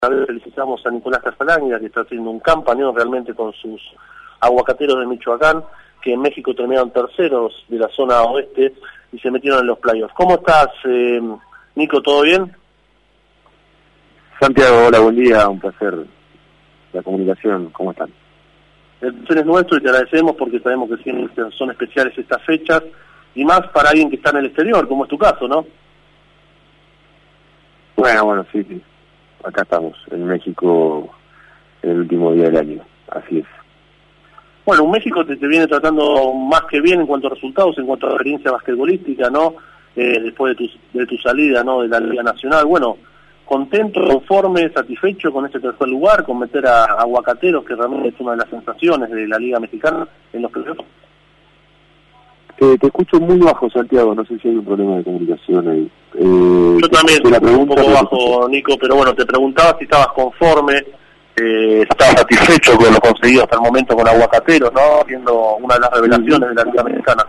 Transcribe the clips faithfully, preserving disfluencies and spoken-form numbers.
A ver, felicitamos a Nicolás Casalanguia, que está haciendo un campañón realmente con sus aguacateros de Michoacán, que en México terminaron terceros de la zona oeste y se metieron en los playoffs. ¿Cómo estás, eh, Nico? ¿Todo bien? Santiago, hola, buen día, un placer la comunicación, ¿cómo están? El placer es nuestro y te agradecemos porque sabemos que siempre son especiales estas fechas, y más para alguien que está en el exterior, como es tu caso, ¿no? Bueno, bueno, sí, sí. Acá estamos, en México, en el último día del año, así es. Bueno, un México te, te viene tratando más que bien en cuanto a resultados, en cuanto a la experiencia basquetbolística, ¿no? Eh, después de tu, de tu salida, ¿no? De la Liga Nacional. Bueno, contento, conforme, satisfecho con este tercer lugar, con meter a, a Aguacateros, que realmente es una de las sensaciones de la Liga Mexicana en los playoffs. Te, te escucho muy bajo, Santiago, no sé si hay un problema de comunicación ahí. Eh, Yo también te la estoy un pregunta, poco bajo, Nico, pero bueno, te preguntaba si estabas conforme, eh, estabas satisfecho con lo conseguido hasta el momento con Aguacateros, ¿no? Siendo una de las revelaciones de la Liga Mexicana.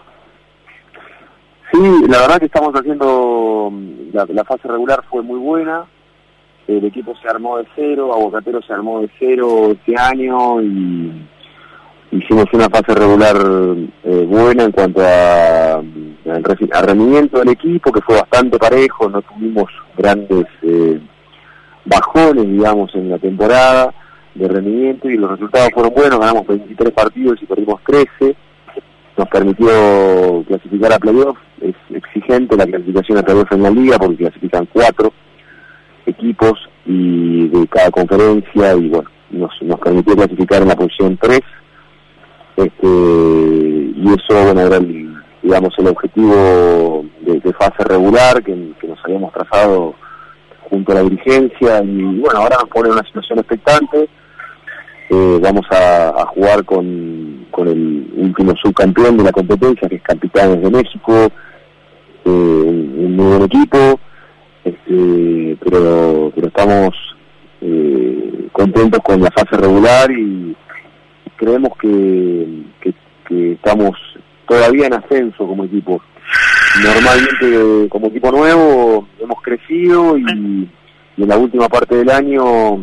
Sí, la verdad que estamos haciendo, la, la fase regular fue muy buena, el equipo se armó de cero, Aguacateros se armó de cero este año y hicimos una fase regular eh, buena en cuanto a, a rendimiento del equipo, que fue bastante parejo, no tuvimos grandes eh, bajones, digamos, en la temporada de rendimiento, y los resultados fueron buenos, ganamos veintitrés partidos y perdimos trece, nos permitió clasificar a playoff. Es exigente la clasificación a playoff en la liga porque clasifican cuatro equipos y de cada conferencia, y bueno, nos, nos permitió clasificar en la posición tres. Este, y eso, bueno, era el, digamos, el objetivo de, de fase regular que, que nos habíamos trazado junto a la dirigencia, y bueno, ahora nos pone en una situación expectante. Eh, vamos a, a jugar con, con el último subcampeón de la competencia, que es Capitanes de México, eh, un muy buen equipo, este, pero, pero estamos eh, contentos con la fase regular y creemos que, que, que estamos todavía en ascenso como equipo. Normalmente como equipo nuevo hemos crecido y, y en la última parte del año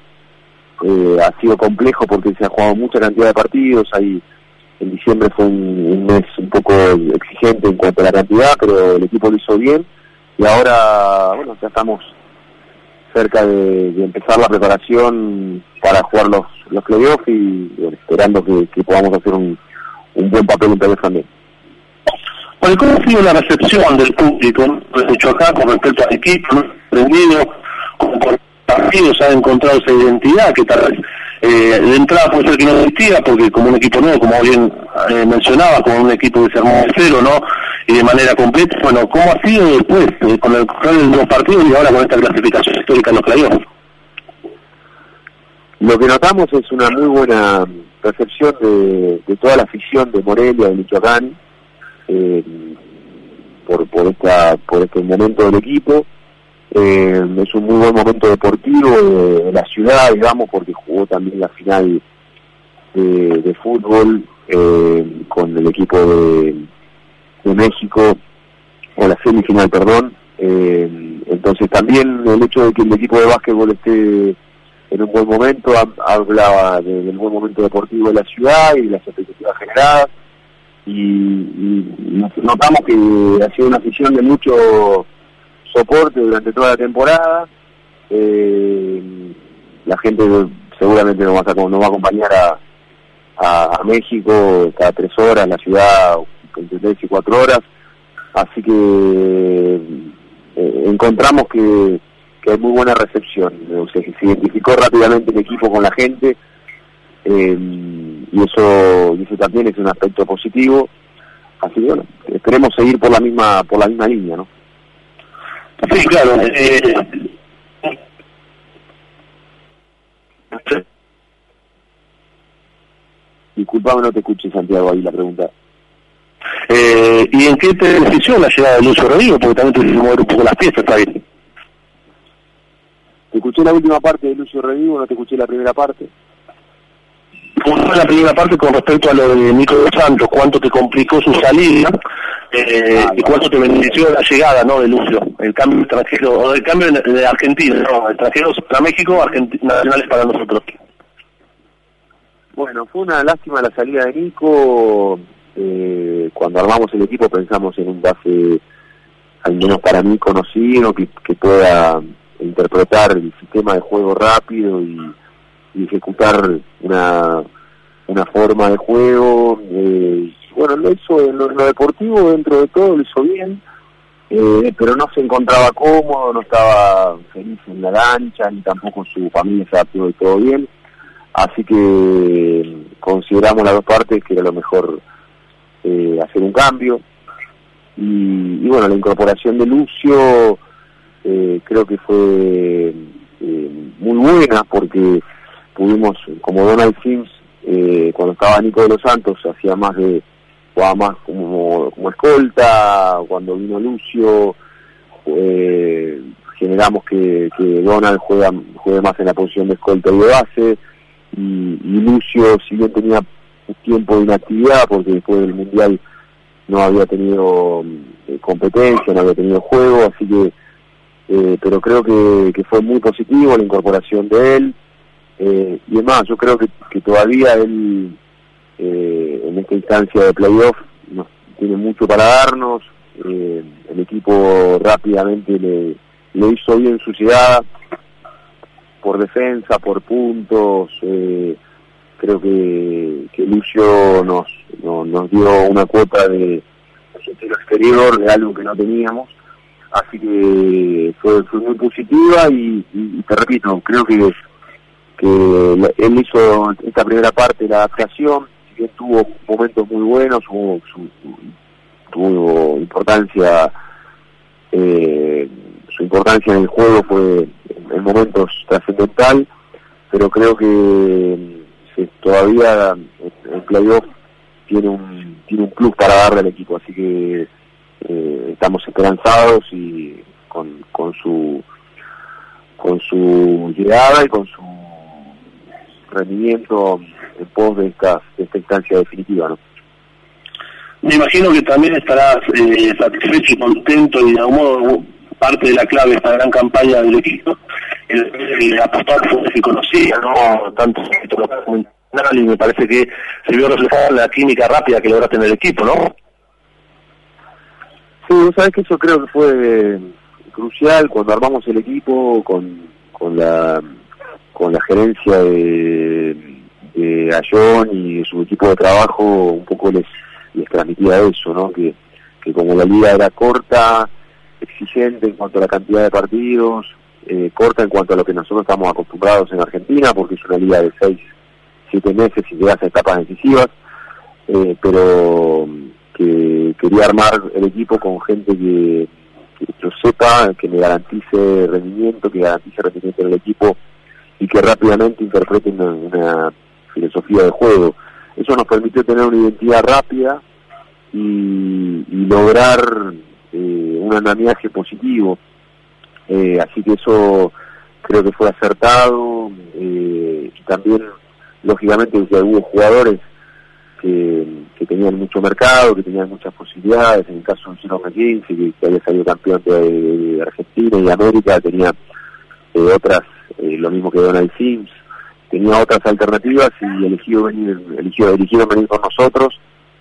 eh, ha sido complejo porque se ha jugado mucha cantidad de partidos. Ahí en diciembre fue un, un mes un poco exigente en cuanto a la cantidad, pero el equipo lo hizo bien y ahora, bueno, ya estamos cerca de, de empezar la preparación para jugar los, los playoffs y bueno, esperando que, que podamos hacer un, un buen papel en playoffs también. Bueno, ¿cómo ha sido la recepción del público, ¿no? De Choacán con respecto al equipo, ¿no? Aprendido, con, con partidos ha encontrado esa identidad que tal vez eh, de entrada puede ser que no existía, porque como un equipo nuevo, como bien eh, mencionaba, como un equipo que se armó de cero, ¿no? Y de manera completa, bueno, ¿cómo ha sido después, eh, con el correr de los partidos y ahora con esta clasificación histórica en los playoffs? Lo que notamos es una muy buena recepción de, de toda la afición de Morelia, de Michoacán, eh, por, por, esta, por este momento del equipo. Eh, es un muy buen momento deportivo de, de la ciudad, digamos, porque jugó también la final de, de fútbol eh, con el equipo de, de México, o la semifinal, perdón. Eh, entonces también el hecho de que el equipo de básquetbol esté en un buen momento hablaba de, del buen momento deportivo de la ciudad y las expectativas generadas, y, y notamos que ha sido una afición de mucho soporte durante toda la temporada. Eh, la gente seguramente nos va a, nos va a acompañar a, a, a México cada tres horas, la ciudad entre tres y cuatro horas, así que eh, encontramos que, que hay muy buena recepción, o sea, que se identificó rápidamente el equipo con la gente, eh, y eso y eso también es un aspecto positivo, así que bueno, esperemos seguir por la misma por la misma línea, ¿no? Sí, claro. Eh, Disculpame, no te escuché, Santiago, ahí la pregunta. eh, ¿Y en qué te benefició la llegada de Lucio Rodrigo? Porque también tuviste que mover un poco las piezas, está bien. Te escuché la última parte de Lucio Rodrigo, no te escuché la primera parte. ¿Cómo fue la primera parte con respecto a lo de Nico dos Santos? ¿Cuánto te complicó su salida? Eh, ah, y cuánto te benefició la llegada, ¿no?, de Lucio, el cambio extranjero, o el cambio de Argentina, ¿no?, extranjeros para México, argentinos nacionales para nosotros. Bueno, fue una lástima la salida de Nico. Eh, cuando armamos el equipo pensamos en un base, al menos para mí, conocido, que, que pueda interpretar el sistema de juego rápido y, y ejecutar una, una forma de juego. Eh, bueno, lo hizo en lo, en lo deportivo, dentro de todo lo hizo bien, eh, pero no se encontraba cómodo, no estaba feliz en la cancha, ni tampoco su familia se adaptó de todo bien, así que consideramos las dos partes que era lo mejor eh, hacer un cambio, y, y bueno, la incorporación de Lucio eh, creo que fue eh, muy buena, porque pudimos, como Donald Sims, eh, cuando estaba Nico de los Santos, hacía más de jugaba más como, como escolta. Cuando vino Lucio, eh, generamos que, que Donald juega, juegue más en la posición de escolta y de base, y, y Lucio, si bien tenía un tiempo de inactividad, porque después del Mundial no había tenido eh, competencia, no había tenido juego, así que, eh, pero creo que, que fue muy positivo la incorporación de él, eh, y además yo creo que, que todavía él, Eh, en esta instancia de playoff, nos tiene mucho para darnos. Eh, el equipo rápidamente le, le hizo bien su llegada, por defensa, por puntos. Eh, creo que, que Lucio nos, no, nos dio una cuota de estilo exterior, de algo que no teníamos, así que fue, fue muy positiva, y, y, y te repito, creo que, que él hizo esta primera parte de la adaptación, que tuvo momentos muy buenos, hubo, su, tuvo importancia, eh, su importancia en el juego fue en momentos trascendental, pero creo que sí, todavía el playoff tiene un tiene un plus para darle al equipo, así que eh, estamos esperanzados y con, con su con su llegada y con su rendimiento en pos de esta, de esta instancia definitiva, ¿no? Me imagino que también estarás eh, satisfecho y contento, y de algún modo parte de la clave de esta gran campaña del equipo, el, el apostar que conocía, ¿no?, tanto como internacional, y me parece que se vio reflejada la química rápida que lograste en el equipo, ¿no? Sí, vos sabés que eso creo que fue crucial cuando armamos el equipo con, con la con la gerencia de, de Ayón y de su equipo de trabajo. Un poco les, les transmitía eso, ¿no?, que, que como la liga era corta, exigente en cuanto a la cantidad de partidos, eh, corta en cuanto a lo que nosotros estamos acostumbrados en Argentina, porque es una liga de seis, siete meses y llegas a etapas decisivas, eh, pero que quería armar el equipo con gente que, que yo sepa, que me garantice rendimiento, que garantice rendimiento en el equipo, y que rápidamente interprete una, una filosofía de juego. Eso nos permitió tener una identidad rápida y, y lograr eh, un andamiaje positivo. Eh, así que eso creo que fue acertado. Eh, y también, lógicamente, que hubo jugadores que, que tenían mucho mercado, que tenían muchas posibilidades. En el caso de Ciro McKinsey, que, que había salido campeón de, de Argentina y América, tenía eh, otras, eh, lo mismo que Donald Sims, tenía otras alternativas y eligió venir, eligió, eligieron venir con nosotros,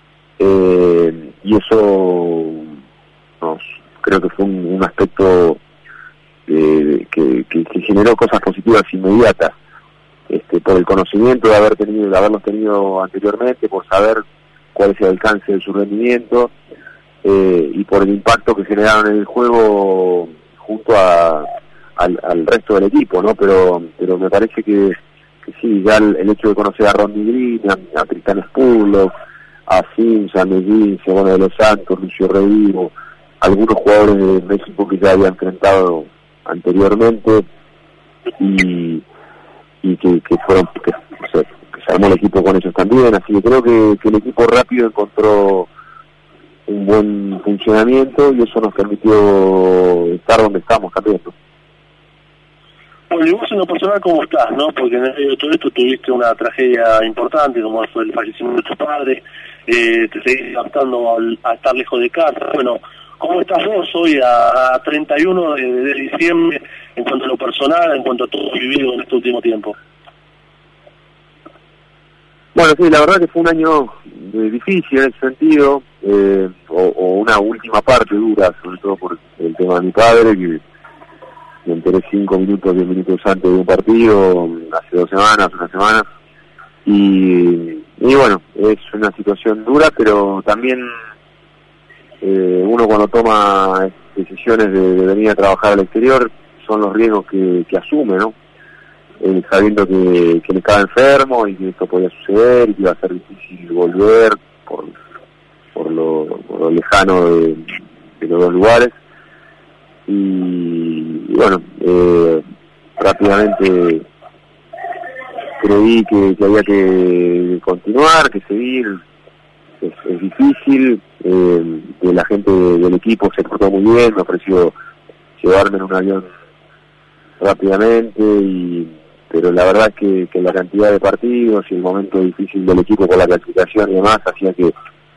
eh, y eso nos, creo que fue un, un aspecto eh, que, que, que generó cosas positivas inmediatas, este, por el conocimiento de haber tenido, de haberlos tenido anteriormente, por saber cuál es el alcance de su rendimiento, eh, y por el impacto que generaron en el juego junto a Al, al resto del equipo, ¿no? Pero pero me parece que, que sí, ya el, el hecho de conocer a Rodney Green, a, a Tristan Spurlock, a Sims, a Medellín, a Bueno de los Santos, Lucio Revivo, algunos jugadores de México que ya había enfrentado anteriormente, y y que, que fueron que, o sea, que se armó el equipo con ellos también, así que creo que, que el equipo rápido encontró un buen funcionamiento, y eso nos permitió estar donde estamos también, ¿no? Bueno, y vos en lo personal, ¿cómo estás, no? Porque en medio de todo esto tuviste una tragedia importante, como fue el fallecimiento de tu padre. eh, te seguís adaptando al, a estar lejos de casa. Bueno, ¿cómo estás vos hoy a, a treinta y uno de, de diciembre en cuanto a lo personal, en cuanto a todo vivido en este último tiempo? Bueno, sí, la verdad que fue un año eh, difícil en ese sentido, eh, o, o una última parte dura, sobre todo por el tema de mi padre, que me enteré cinco minutos, diez minutos antes de un partido, hace dos semanas, una semana, y, y bueno, es una situación dura, pero también eh, uno cuando toma decisiones de, de venir a trabajar al exterior, son los riesgos que, que asume, ¿no? Eh, sabiendo que, que le estaba enfermo y que esto podía suceder y que iba a ser difícil volver por, por, lo, por lo lejano de, de los dos lugares. Y, y bueno, eh, rápidamente creí que, que había que continuar, que seguir. Es, es difícil, eh, que la gente del equipo se portó muy bien, me ofreció llevarme en un avión rápidamente, y pero la verdad es que, que la cantidad de partidos y el momento difícil del equipo con la clasificación y demás hacía que,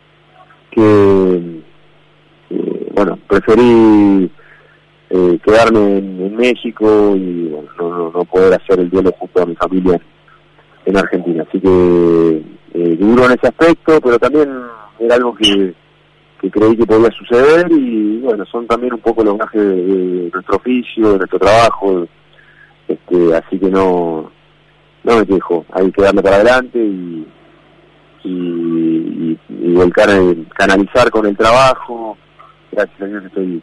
que eh, bueno, preferí eh, quedarme en, en México y bueno, no, no, no poder hacer el duelo junto a mi familia en Argentina. Así que eh, duro en ese aspecto, pero también era algo que, que creí que podía suceder, y bueno, son también un poco los gajes de, de nuestro oficio, de nuestro trabajo. Este, así que no no me quejo, hay que darle para adelante y y, y, y volcar, canalizar con el trabajo. Gracias a Dios estoy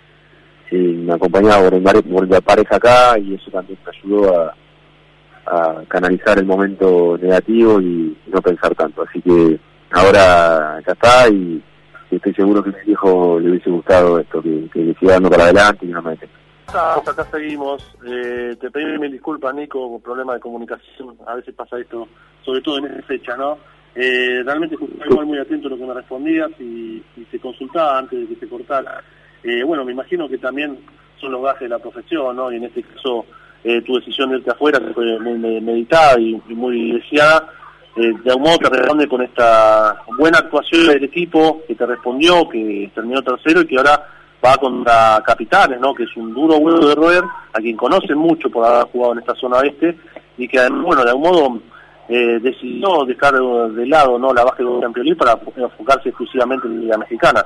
eh, acompañado por, por la pareja acá, y eso también me ayudó a, a canalizar el momento negativo y no pensar tanto. Así que ahora acá está, y, y estoy seguro que a mi viejo le hubiese gustado esto, que, que le siga dando para adelante y no me detenga. Acá seguimos. Eh, te pedí mil disculpas, Nico, por problema de comunicación. A veces pasa esto, sobre todo en esa fecha, ¿no? Eh, realmente estuve igual muy atento a lo que me respondías y, y te consultaba antes de que te cortara. Eh, bueno, me imagino que también son los gajes de la profesión, ¿no? Y en este caso, eh, tu decisión de irte afuera, que fue muy meditada y, y muy deseada, eh, de algún modo te responde con esta buena actuación del equipo, que te respondió, que terminó tercero y que ahora va contra Capitanes, ¿no? Que es un duro huevo de roer, a quien conocen mucho por haber jugado en esta zona oeste, y que además, bueno, de algún modo eh, decidió dejar de lado, ¿no?, la base de Campeón League para enfocarse exclusivamente en la Liga Mexicana.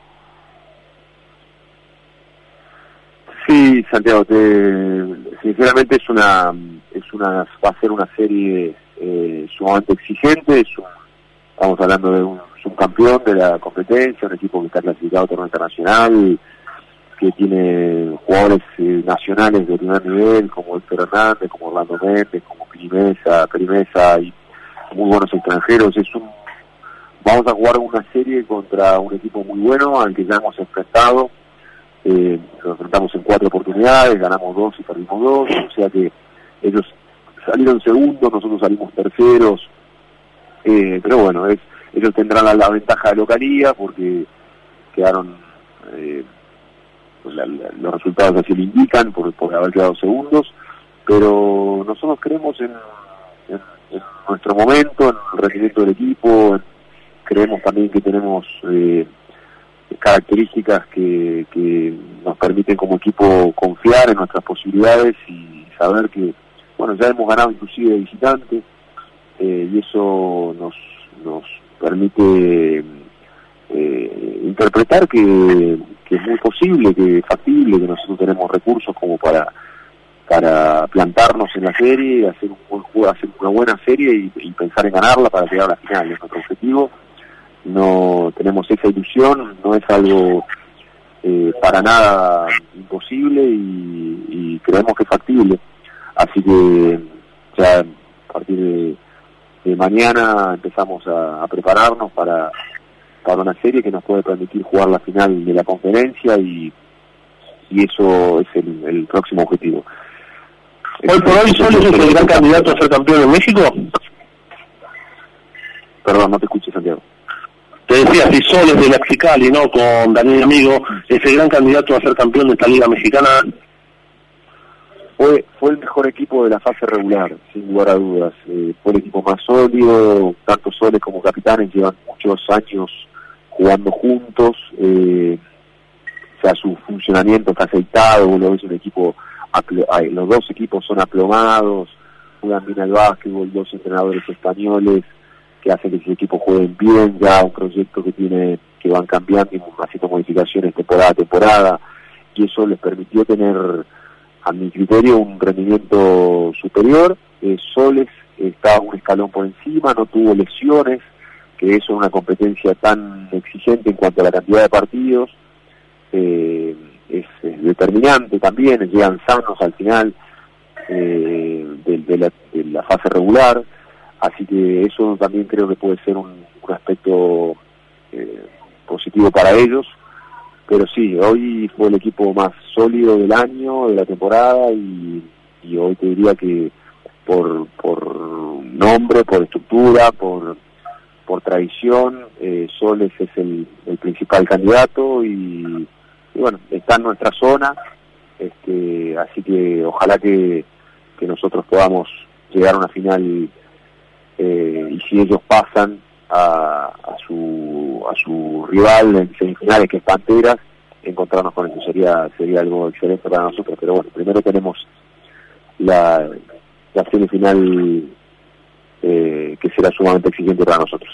Sí, Santiago, te, sinceramente es una es una va a ser una serie eh, sumamente exigente. Es un, estamos hablando de un subcampeón de la competencia, un equipo que está clasificado a torneo internacional, que tiene jugadores eh, nacionales de primer nivel, como Héctor Hernández, como Orlando Méndez, como Perimesa, Perimesa y muy buenos extranjeros. Es un, vamos a jugar una serie contra un equipo muy bueno al que ya hemos enfrentado. Eh, nos enfrentamos en cuatro oportunidades, ganamos dos y perdimos dos, o sea que ellos salieron segundos, nosotros salimos terceros, eh, pero bueno, es ellos tendrán la, la ventaja de localía porque quedaron, eh, pues la, la, los resultados así lo indican por, por haber quedado segundos, pero nosotros creemos en, en, en nuestro momento, en el rendimiento del equipo, en, creemos también que tenemos eh, características que, que nos permiten como equipo confiar en nuestras posibilidades y saber que, bueno, ya hemos ganado inclusive de visitante, eh, y eso nos nos permite eh, interpretar que, que es muy posible, que es factible, que nosotros tenemos recursos como para para plantarnos en la serie, hacer un buen juego, hacer una buena serie y, y pensar en ganarla para llegar a la final. Es nuestro objetivo. No tenemos esa ilusión, no es algo eh, para nada imposible y, y creemos que es factible. Así que ya a partir de, de mañana empezamos a, a prepararnos para, para una serie que nos puede permitir jugar la final de la conferencia y, y eso es el, el próximo objetivo. Hoy por hoy, ¿Soles es el gran candidato a ser campeón en México? Perdón, no te escuché, Santiago. Te decía, si Soles de la Mexicali, ¿no?, con Daniel Amigo, es el gran candidato a ser campeón de esta Liga Mexicana. Fue fue el mejor equipo de la fase regular, sin lugar a dudas. Eh, fue el equipo más sólido, tanto Soles como Capitanes llevan muchos años jugando juntos, eh, o sea, su funcionamiento está aceitado, lo ves un equipo, los dos equipos son aplomados, juegan bien al básquetbol, dos entrenadores españoles que hacen que sus equipos jueguen bien, ya un proyecto que tiene que van cambiando y haciendo modificaciones temporada a temporada, y eso les permitió tener, a mi criterio, un rendimiento superior. eh, Soles estaba un escalón por encima, no tuvo lesiones, que eso es una competencia tan exigente en cuanto a la cantidad de partidos, eh, es, es determinante también, llegan sanos al final eh, de, de, la, de la fase regular, así que eso también creo que puede ser un, un aspecto eh, positivo para ellos. Pero sí, hoy fue el equipo más sólido del año, de la temporada, y, y hoy te diría que por, por nombre, por estructura, por, por tradición, eh, Soles es el, el principal candidato y, y bueno, está en nuestra zona, este, así que ojalá que, que nosotros podamos llegar a una final, eh, y si ellos pasan a, a su a su rival en semifinales, que es Panteras, encontrarnos con eso sería sería algo excelente para nosotros. Pero bueno, primero tenemos la, la semifinal, eh, que será sumamente exigente para nosotros.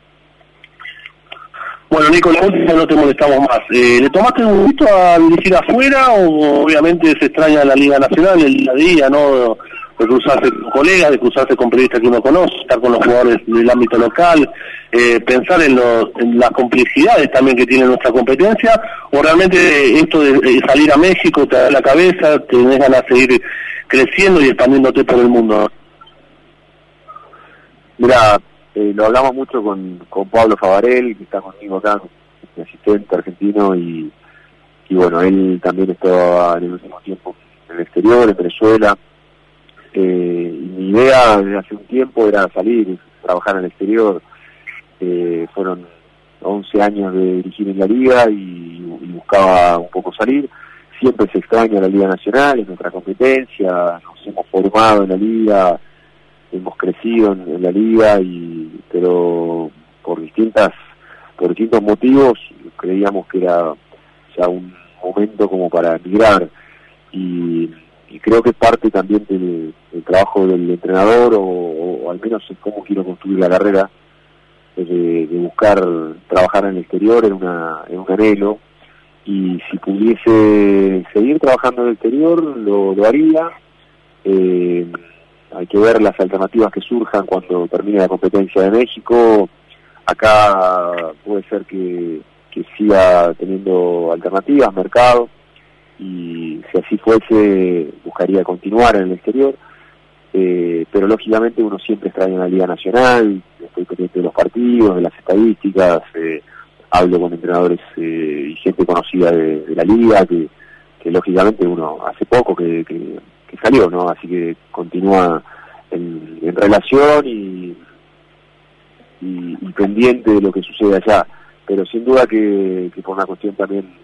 Bueno, Nico, la última no te molestamos más. Eh, ¿Le tomaste un gusto a dirigir afuera o obviamente se extraña la Liga Nacional, el día a día, ¿no? De cruzarse con colegas, de cruzarse con periodistas que uno conoce, estar con los jugadores del ámbito local, eh, pensar en, los, en las complejidades también que tiene nuestra competencia, o realmente esto de, de salir a México te da la cabeza, te dejan a seguir creciendo y expandiéndote por el mundo? Mira, eh, lo hablamos mucho con, con Pablo Favarel, que está conmigo acá, mi asistente argentino, y, y bueno, él también estaba en el último tiempo en el exterior, en Venezuela. Eh, y mi idea desde hace un tiempo era salir, trabajar en el exterior. Eh, fueron once años de dirigir en la liga y, y buscaba un poco salir. Siempre se extraña la Liga Nacional, es nuestra competencia, nos hemos formado en la liga, hemos crecido en, en la liga, y pero por distintas por distintos motivos creíamos que era ya un momento como para emigrar, y y creo que parte también del, del trabajo del entrenador, o, o al menos en cómo quiero construir la carrera, de, de buscar trabajar en el exterior, en, una, en un anhelo, y si pudiese seguir trabajando en el exterior, lo, lo haría. Eh, hay que ver las alternativas que surjan cuando termine la competencia de México. Acá puede ser que, que siga teniendo alternativas, mercado, y si así fuese buscaría continuar en el exterior, eh, pero lógicamente uno siempre extraña la Liga Nacional, estoy pendiente de los partidos, de las estadísticas, eh, hablo con entrenadores eh, y gente conocida de, de la liga, que, que lógicamente uno hace poco que, que, que salió, ¿no? Así que continúa en, en relación y, y, y pendiente de lo que sucede allá, pero sin duda que, que por una cuestión también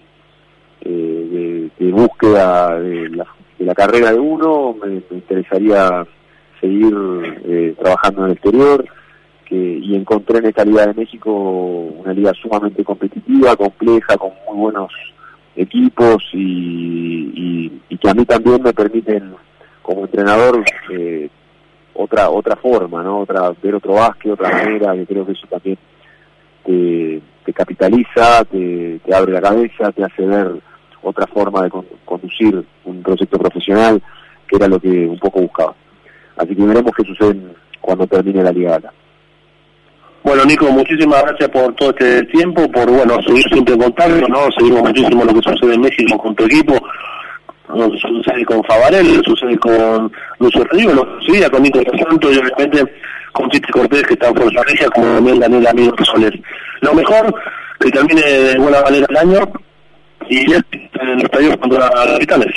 Eh, de, de búsqueda de la, de la carrera de uno, me, me interesaría seguir eh, trabajando en el exterior, que, y encontré en esta Liga de México una liga sumamente competitiva, compleja, con muy buenos equipos, y, y, y que a mí también me permiten como entrenador eh, otra otra forma, ¿no? Otra, ver otro básquet, otra manera, que creo que eso también te, te capitaliza, te, te abre la cabeza, te hace ver otra forma de con, conducir un proyecto profesional, que era lo que un poco buscaba. Así que veremos qué sucede cuando termine la liga acá. Bueno, Nico, muchísimas gracias por todo este tiempo, por bueno seguir siempre en contacto, ¿no? Seguimos muchísimo lo que sucede en México con tu equipo, lo que sucede con Favarel, lo que sucede con Lucio Rodrigo, lo que sucede con Nico Santos, y obviamente con Titi Cortés, que está en Fuerza Regia, como también Daniel Amigo Soler. Lo mejor, que termine de buena manera el año, y ya en los estadios contra los Titanes.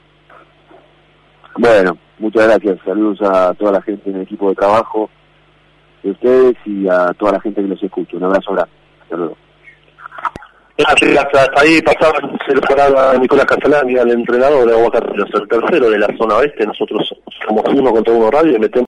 Bueno, muchas gracias, saludos a toda la gente en el equipo de trabajo de ustedes y a toda la gente que los escucha. Un abrazo grande, hasta luego. Gracias, hasta ahí pasaba el parada a Nicolás Castellani, al entrenador de Aguacateros, el tercero de la zona oeste. Nosotros somos uno contra uno radio y metemos